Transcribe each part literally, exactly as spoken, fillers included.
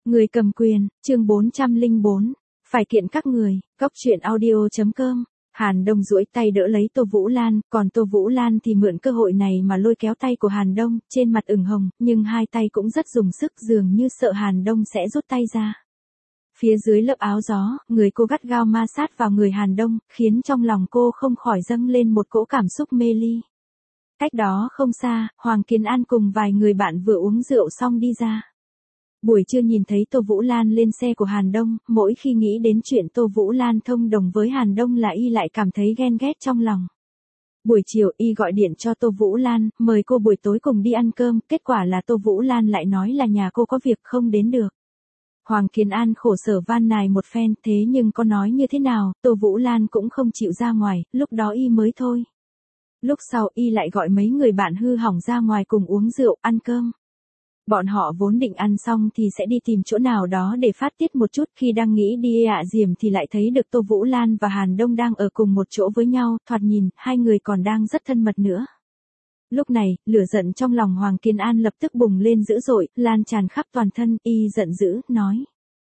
Người cầm quyền, chương bốn trăm lẻ bốn, phải kiện các người, góc truyện audio chấm com. Hàn Đông duỗi tay đỡ lấy Tô Vũ Lan, còn Tô Vũ Lan thì mượn cơ hội này mà lôi kéo tay của Hàn Đông, trên mặt ửng hồng, nhưng hai tay cũng rất dùng sức, dường như sợ Hàn Đông sẽ rút tay ra. Phía dưới lớp áo gió, người cô gắt gao ma sát vào người Hàn Đông, khiến trong lòng cô không khỏi dâng lên một cỗ cảm xúc mê ly. Cách đó không xa, Hoàng Kiến An cùng vài người bạn vừa uống rượu xong đi ra. Buổi trưa nhìn thấy Tô Vũ Lan lên xe của Hàn Đông, mỗi khi nghĩ đến chuyện Tô Vũ Lan thông đồng với Hàn Đông là y lại cảm thấy ghen ghét trong lòng. Buổi chiều y gọi điện cho Tô Vũ Lan, mời cô buổi tối cùng đi ăn cơm, kết quả là Tô Vũ Lan lại nói là nhà cô có việc không đến được. Hoàng Kiến An khổ sở van nài một phen, thế nhưng có nói như thế nào, Tô Vũ Lan cũng không chịu ra ngoài, lúc đó y mới thôi. Lúc sau y lại gọi mấy người bạn hư hỏng ra ngoài cùng uống rượu, ăn cơm. Bọn họ vốn định ăn xong thì sẽ đi tìm chỗ nào đó để phát tiết một chút, khi đang nghĩ đi ạ diềm thì lại thấy được Tô Vũ Lan và Hàn Đông đang ở cùng một chỗ với nhau, thoạt nhìn, hai người còn đang rất thân mật nữa. Lúc này, lửa giận trong lòng Hoàng Kiến An lập tức bùng lên dữ dội, lan tràn khắp toàn thân, y giận dữ, nói.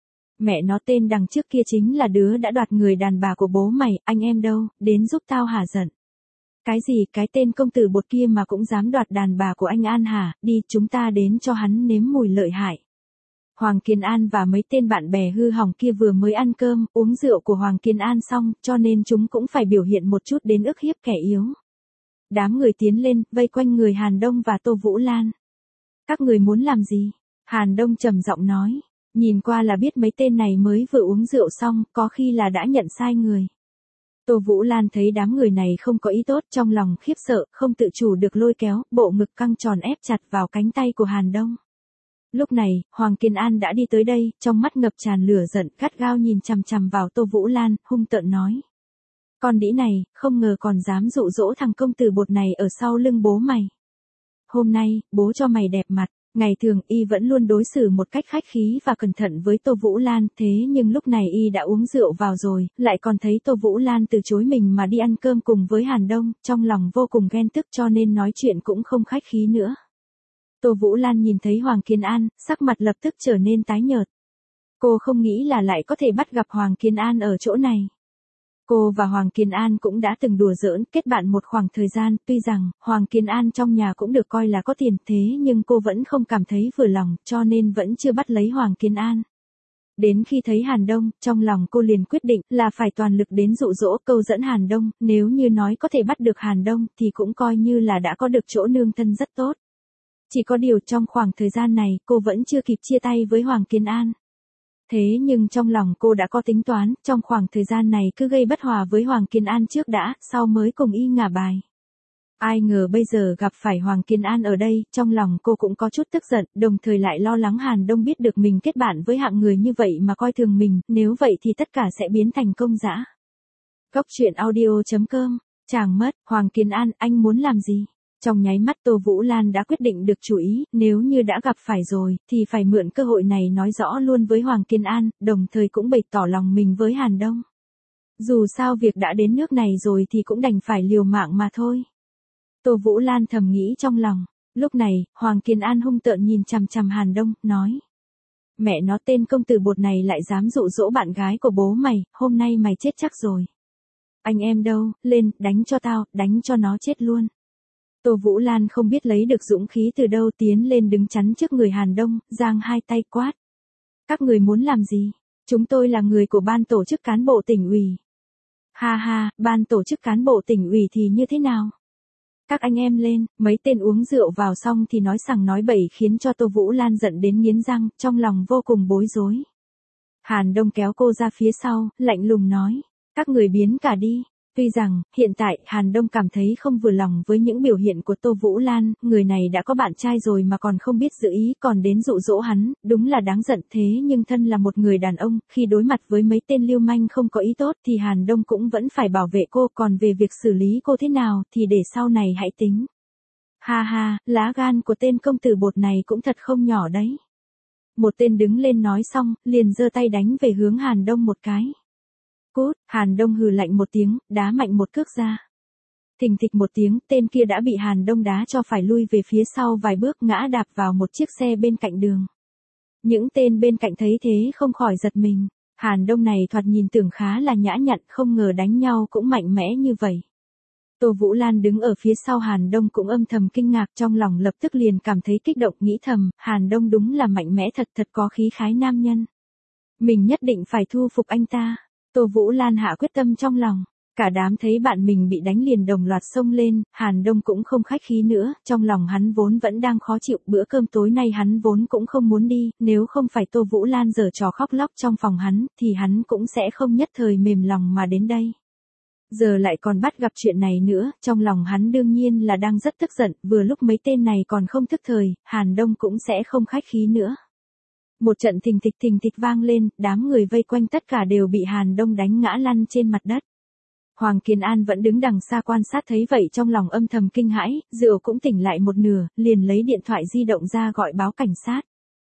Mẹ nó tên đằng trước kia chính là đứa đã đoạt người đàn bà của bố mày, anh em đâu, đến giúp tao hả giận. Cái gì, cái tên công tử bột kia mà cũng dám đoạt đàn bà của anh An hả, đi chúng ta đến cho hắn nếm mùi lợi hại. Hoàng Kiến An và mấy tên bạn bè hư hỏng kia vừa mới ăn cơm, uống rượu của Hoàng Kiến An xong, cho nên chúng cũng phải biểu hiện một chút đến ức hiếp kẻ yếu. Đám người tiến lên, vây quanh người Hàn Đông và Tô Vũ Lan. Các người muốn làm gì? Hàn Đông trầm giọng nói, nhìn qua là biết mấy tên này mới vừa uống rượu xong, có khi là đã nhận sai người. Tô Vũ Lan thấy đám người này không có ý tốt, trong lòng khiếp sợ, không tự chủ được lôi kéo, bộ ngực căng tròn ép chặt vào cánh tay của Hàn Đông. Lúc này, Hoàng Kiến An đã đi tới đây, trong mắt ngập tràn lửa giận, gắt gao nhìn chằm chằm vào Tô Vũ Lan, hung tợn nói. Con đĩ này, không ngờ còn dám dụ dỗ thằng công tử bột này ở sau lưng bố mày. Hôm nay, bố cho mày đẹp mặt. Ngày thường y vẫn luôn đối xử một cách khách khí và cẩn thận với Tô Vũ Lan, thế nhưng lúc này y đã uống rượu vào rồi, lại còn thấy Tô Vũ Lan từ chối mình mà đi ăn cơm cùng với Hàn Đông, trong lòng vô cùng ghen tức cho nên nói chuyện cũng không khách khí nữa. Tô Vũ Lan nhìn thấy Hoàng Kiến An, sắc mặt lập tức trở nên tái nhợt. Cô không nghĩ là lại có thể bắt gặp Hoàng Kiến An ở chỗ này. Cô và Hoàng Kiến An cũng đã từng đùa giỡn, kết bạn một khoảng thời gian, tuy rằng, Hoàng Kiến An trong nhà cũng được coi là có tiền, thế nhưng cô vẫn không cảm thấy vừa lòng, cho nên vẫn chưa bắt lấy Hoàng Kiến An. Đến khi thấy Hàn Đông, trong lòng cô liền quyết định là phải toàn lực đến dụ dỗ câu dẫn Hàn Đông, nếu như nói có thể bắt được Hàn Đông thì cũng coi như là đã có được chỗ nương thân rất tốt. Chỉ có điều trong khoảng thời gian này cô vẫn chưa kịp chia tay với Hoàng Kiến An. Thế nhưng trong lòng cô đã có tính toán, trong khoảng thời gian này cứ gây bất hòa với Hoàng Kiến An trước đã, sau mới cùng y ngả bài. Ai ngờ bây giờ gặp phải Hoàng Kiến An ở đây, trong lòng cô cũng có chút tức giận, đồng thời lại lo lắng Hàn Đông biết được mình kết bạn với hạng người như vậy mà coi thường mình, nếu vậy thì tất cả sẽ biến thành công dã. Góc truyện audio chấm com, chàng mất, Hoàng Kiến An, anh muốn làm gì? Trong nháy mắt Tô Vũ Lan đã quyết định được chủ ý, nếu như đã gặp phải rồi, thì phải mượn cơ hội này nói rõ luôn với Hoàng Kiến An, đồng thời cũng bày tỏ lòng mình với Hàn Đông. Dù sao việc đã đến nước này rồi thì cũng đành phải liều mạng mà thôi. Tô Vũ Lan thầm nghĩ trong lòng, lúc này, Hoàng Kiến An hung tợn nhìn chằm chằm Hàn Đông, nói. Mẹ nó tên công tử bột này lại dám dụ dỗ bạn gái của bố mày, hôm nay mày chết chắc rồi. Anh em đâu, lên, đánh cho tao, đánh cho nó chết luôn. Tô Vũ Lan không biết lấy được dũng khí từ đâu tiến lên đứng chắn trước người Hàn Đông, giang hai tay quát. Các người muốn làm gì? Chúng tôi là người của ban tổ chức cán bộ tỉnh ủy. Ha ha, ban tổ chức cán bộ tỉnh ủy thì như thế nào? Các anh em lên, mấy tên uống rượu vào xong thì nói sằng nói bậy khiến cho Tô Vũ Lan giận đến nghiến răng, trong lòng vô cùng bối rối. Hàn Đông kéo cô ra phía sau, lạnh lùng nói. Các người biến cả đi. Tuy rằng, hiện tại, Hàn Đông cảm thấy không vừa lòng với những biểu hiện của Tô Vũ Lan, người này đã có bạn trai rồi mà còn không biết giữ ý, còn đến dụ dỗ hắn, đúng là đáng giận, thế nhưng thân là một người đàn ông, khi đối mặt với mấy tên lưu manh không có ý tốt thì Hàn Đông cũng vẫn phải bảo vệ cô, còn về việc xử lý cô thế nào thì để sau này hãy tính. Ha ha, lá gan của tên công tử bột này cũng thật không nhỏ đấy. Một tên đứng lên nói xong, liền giơ tay đánh về hướng Hàn Đông một cái. Cút, Hàn Đông hừ lạnh một tiếng, đá mạnh một cước ra. Thình thịch một tiếng, tên kia đã bị Hàn Đông đá cho phải lui về phía sau vài bước, ngã đạp vào một chiếc xe bên cạnh đường. Những tên bên cạnh thấy thế không khỏi giật mình. Hàn Đông này thoạt nhìn tưởng khá là nhã nhặn, không ngờ đánh nhau cũng mạnh mẽ như vậy. Tô Vũ Lan đứng ở phía sau Hàn Đông cũng âm thầm kinh ngạc, trong lòng lập tức liền cảm thấy kích động, nghĩ thầm, Hàn Đông đúng là mạnh mẽ thật, thật có khí khái nam nhân. Mình nhất định phải thu phục anh ta. Tô Vũ Lan hạ quyết tâm trong lòng. Cả đám thấy bạn mình bị đánh liền đồng loạt xông lên, Hàn Đông cũng không khách khí nữa, trong lòng hắn vốn vẫn đang khó chịu, bữa cơm tối nay hắn vốn cũng không muốn đi, nếu không phải Tô Vũ Lan giở trò khóc lóc trong phòng hắn, thì hắn cũng sẽ không nhất thời mềm lòng mà đến đây. Giờ lại còn bắt gặp chuyện này nữa, trong lòng hắn đương nhiên là đang rất tức giận, vừa lúc mấy tên này còn không thức thời, Hàn Đông cũng sẽ không khách khí nữa. Một trận thình thịch thình thịch vang lên, đám người vây quanh tất cả đều bị Hàn Đông đánh ngã lăn trên mặt đất. Hoàng Kiền An vẫn đứng đằng xa quan sát thấy vậy trong lòng âm thầm kinh hãi, rượu cũng tỉnh lại một nửa, liền lấy điện thoại di động ra gọi báo cảnh sát.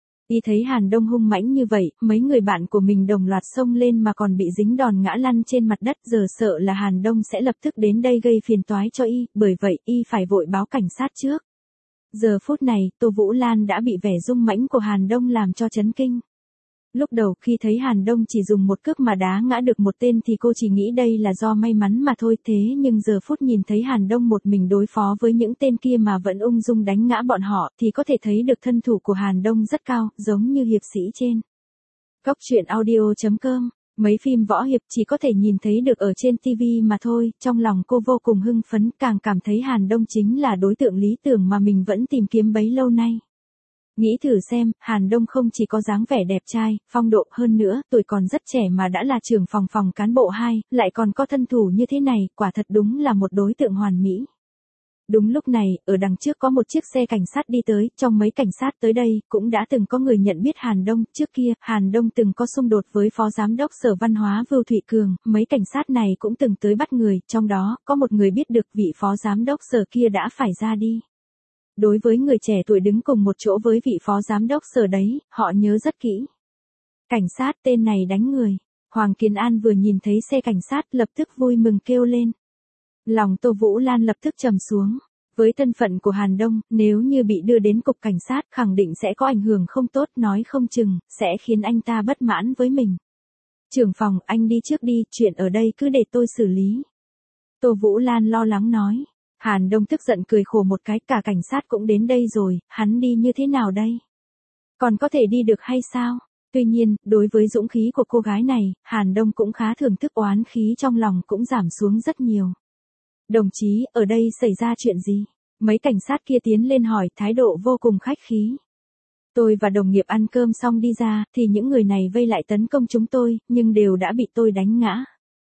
Y thấy Hàn Đông hung mãnh như vậy, mấy người bạn của mình đồng loạt xông lên mà còn bị dính đòn ngã lăn trên mặt đất, giờ sợ là Hàn Đông sẽ lập tức đến đây gây phiền toái cho Y, bởi vậy Y phải vội báo cảnh sát trước. Giờ phút này, Tô Vũ Lan đã bị vẻ dung mãnh của Hàn Đông làm cho chấn kinh. Lúc đầu khi thấy Hàn Đông chỉ dùng một cước mà đá ngã được một tên thì cô chỉ nghĩ đây là do may mắn mà thôi, thế nhưng giờ phút nhìn thấy Hàn Đông một mình đối phó với những tên kia mà vẫn ung dung đánh ngã bọn họ thì có thể thấy được thân thủ của Hàn Đông rất cao, giống như hiệp sĩ trên. Cốc truyện audio chấm com. Mấy phim võ hiệp chỉ có thể nhìn thấy được ở trên ti vi mà thôi, trong lòng cô vô cùng hưng phấn, càng cảm thấy Hàn Đông chính là đối tượng lý tưởng mà mình vẫn tìm kiếm bấy lâu nay. Nghĩ thử xem, Hàn Đông không chỉ có dáng vẻ đẹp trai, phong độ, hơn nữa, tuổi còn rất trẻ mà đã là trưởng phòng phòng cán bộ hai, lại còn có thân thủ như thế này, quả thật đúng là một đối tượng hoàn mỹ. Đúng lúc này, ở đằng trước có một chiếc xe cảnh sát đi tới, trong mấy cảnh sát tới đây, cũng đã từng có người nhận biết Hàn Đông, trước kia, Hàn Đông từng có xung đột với Phó Giám đốc Sở Văn hóa Vưu Thụy Cường, mấy cảnh sát này cũng từng tới bắt người, trong đó, có một người biết được vị Phó Giám đốc Sở kia đã phải ra đi. Đối với người trẻ tuổi đứng cùng một chỗ với vị Phó Giám đốc Sở đấy, họ nhớ rất kỹ. Cảnh sát tên này đánh người. Hoàng Kiền An vừa nhìn thấy xe cảnh sát lập tức vui mừng kêu lên. Lòng Tô Vũ Lan lập tức trầm xuống. Với thân phận của Hàn Đông, nếu như bị đưa đến cục cảnh sát khẳng định sẽ có ảnh hưởng không tốt, nói không chừng, sẽ khiến anh ta bất mãn với mình. Trưởng phòng, anh đi trước đi, chuyện ở đây cứ để tôi xử lý. Tô Vũ Lan lo lắng nói. Hàn Đông tức giận cười khổ một cái, cả cảnh sát cũng đến đây rồi, hắn đi như thế nào đây? Còn có thể đi được hay sao? Tuy nhiên, đối với dũng khí của cô gái này, Hàn Đông cũng khá thưởng thức, oán khí trong lòng cũng giảm xuống rất nhiều. Đồng chí, ở đây xảy ra chuyện gì? Mấy cảnh sát kia tiến lên hỏi, thái độ vô cùng khách khí. Tôi và đồng nghiệp ăn cơm xong đi ra, thì những người này vây lại tấn công chúng tôi, nhưng đều đã bị tôi đánh ngã.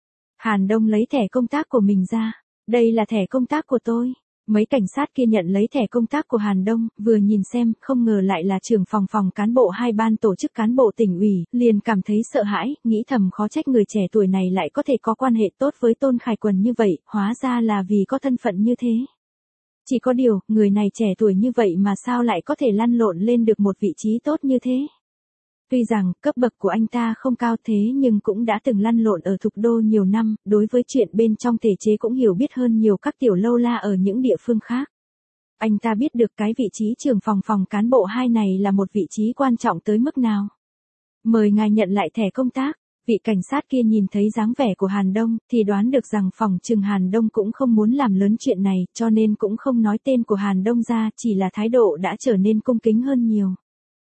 Hàn Đông lấy thẻ công tác của mình ra. Đây là thẻ công tác của tôi. Mấy cảnh sát kia nhận lấy thẻ công tác của Hàn Đông, vừa nhìn xem, không ngờ lại là trưởng phòng phòng cán bộ hai ban tổ chức cán bộ tỉnh ủy, liền cảm thấy sợ hãi, nghĩ thầm khó trách người trẻ tuổi này lại có thể có quan hệ tốt với Tôn Khải Quần như vậy, hóa ra là vì có thân phận như thế. Chỉ có điều, người này trẻ tuổi như vậy mà sao lại có thể lăn lộn lên được một vị trí tốt như thế. Tuy rằng, cấp bậc của anh ta không cao thế nhưng cũng đã từng lăn lộn ở Thục Đô nhiều năm, đối với chuyện bên trong thể chế cũng hiểu biết hơn nhiều các tiểu lâu la ở những địa phương khác. Anh ta biết được cái vị trí trưởng phòng phòng cán bộ hai này là một vị trí quan trọng tới mức nào. Mời ngài nhận lại thẻ công tác. Vị cảnh sát kia nhìn thấy dáng vẻ của Hàn Đông, thì đoán được rằng phòng trừng Hàn Đông cũng không muốn làm lớn chuyện này, cho nên cũng không nói tên của Hàn Đông ra, chỉ là thái độ đã trở nên cung kính hơn nhiều.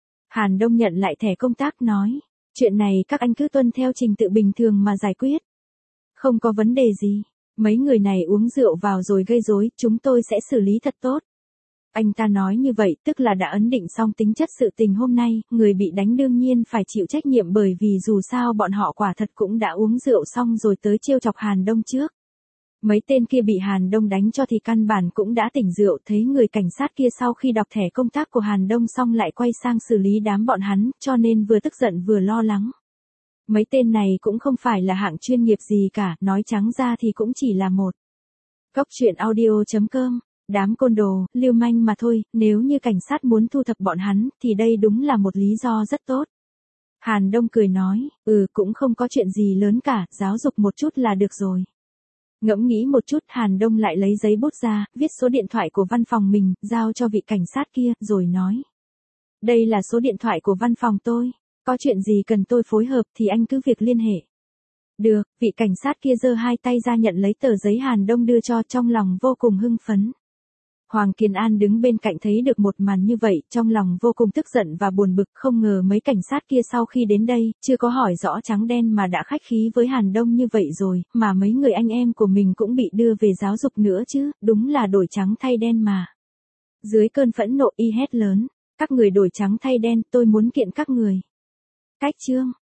Hàn Đông nhận lại thẻ công tác nói, chuyện này các anh cứ tuân theo trình tự bình thường mà giải quyết. Không có vấn đề gì, mấy người này uống rượu vào rồi gây rối, chúng tôi sẽ xử lý thật tốt. Anh ta nói như vậy tức là đã ấn định xong tính chất sự tình hôm nay, người bị đánh đương nhiên phải chịu trách nhiệm bởi vì dù sao bọn họ quả thật cũng đã uống rượu xong rồi tới trêu chọc Hàn Đông trước. Mấy tên kia bị Hàn Đông đánh cho thì căn bản cũng đã tỉnh rượu, thấy người cảnh sát kia sau khi đọc thẻ công tác của Hàn Đông xong lại quay sang xử lý đám bọn hắn, cho nên vừa tức giận vừa lo lắng. Mấy tên này cũng không phải là hạng chuyên nghiệp gì cả, nói trắng ra thì cũng chỉ là một. Cốc truyện audio chấm com. Đám côn đồ, lưu manh mà thôi, nếu như cảnh sát muốn thu thập bọn hắn, thì đây đúng là một lý do rất tốt. Hàn Đông cười nói, ừ cũng không có chuyện gì lớn cả, giáo dục một chút là được rồi. Ngẫm nghĩ một chút, Hàn Đông lại lấy giấy bút ra, viết số điện thoại của văn phòng mình, giao cho vị cảnh sát kia, rồi nói. Đây là số điện thoại của văn phòng tôi. Có chuyện gì cần tôi phối hợp thì anh cứ việc liên hệ. Được, vị cảnh sát kia giơ hai tay ra nhận lấy tờ giấy Hàn Đông đưa cho, trong lòng vô cùng hưng phấn. Hoàng Kiền An đứng bên cạnh thấy được một màn như vậy, trong lòng vô cùng tức giận và buồn bực, không ngờ mấy cảnh sát kia sau khi đến đây, chưa có hỏi rõ trắng đen mà đã khách khí với Hàn Đông như vậy rồi, mà mấy người anh em của mình cũng bị đưa về giáo dục nữa chứ, đúng là đổi trắng thay đen mà. Dưới cơn phẫn nộ y hét lớn, các người đổi trắng thay đen, tôi muốn kiện các người. Cách chương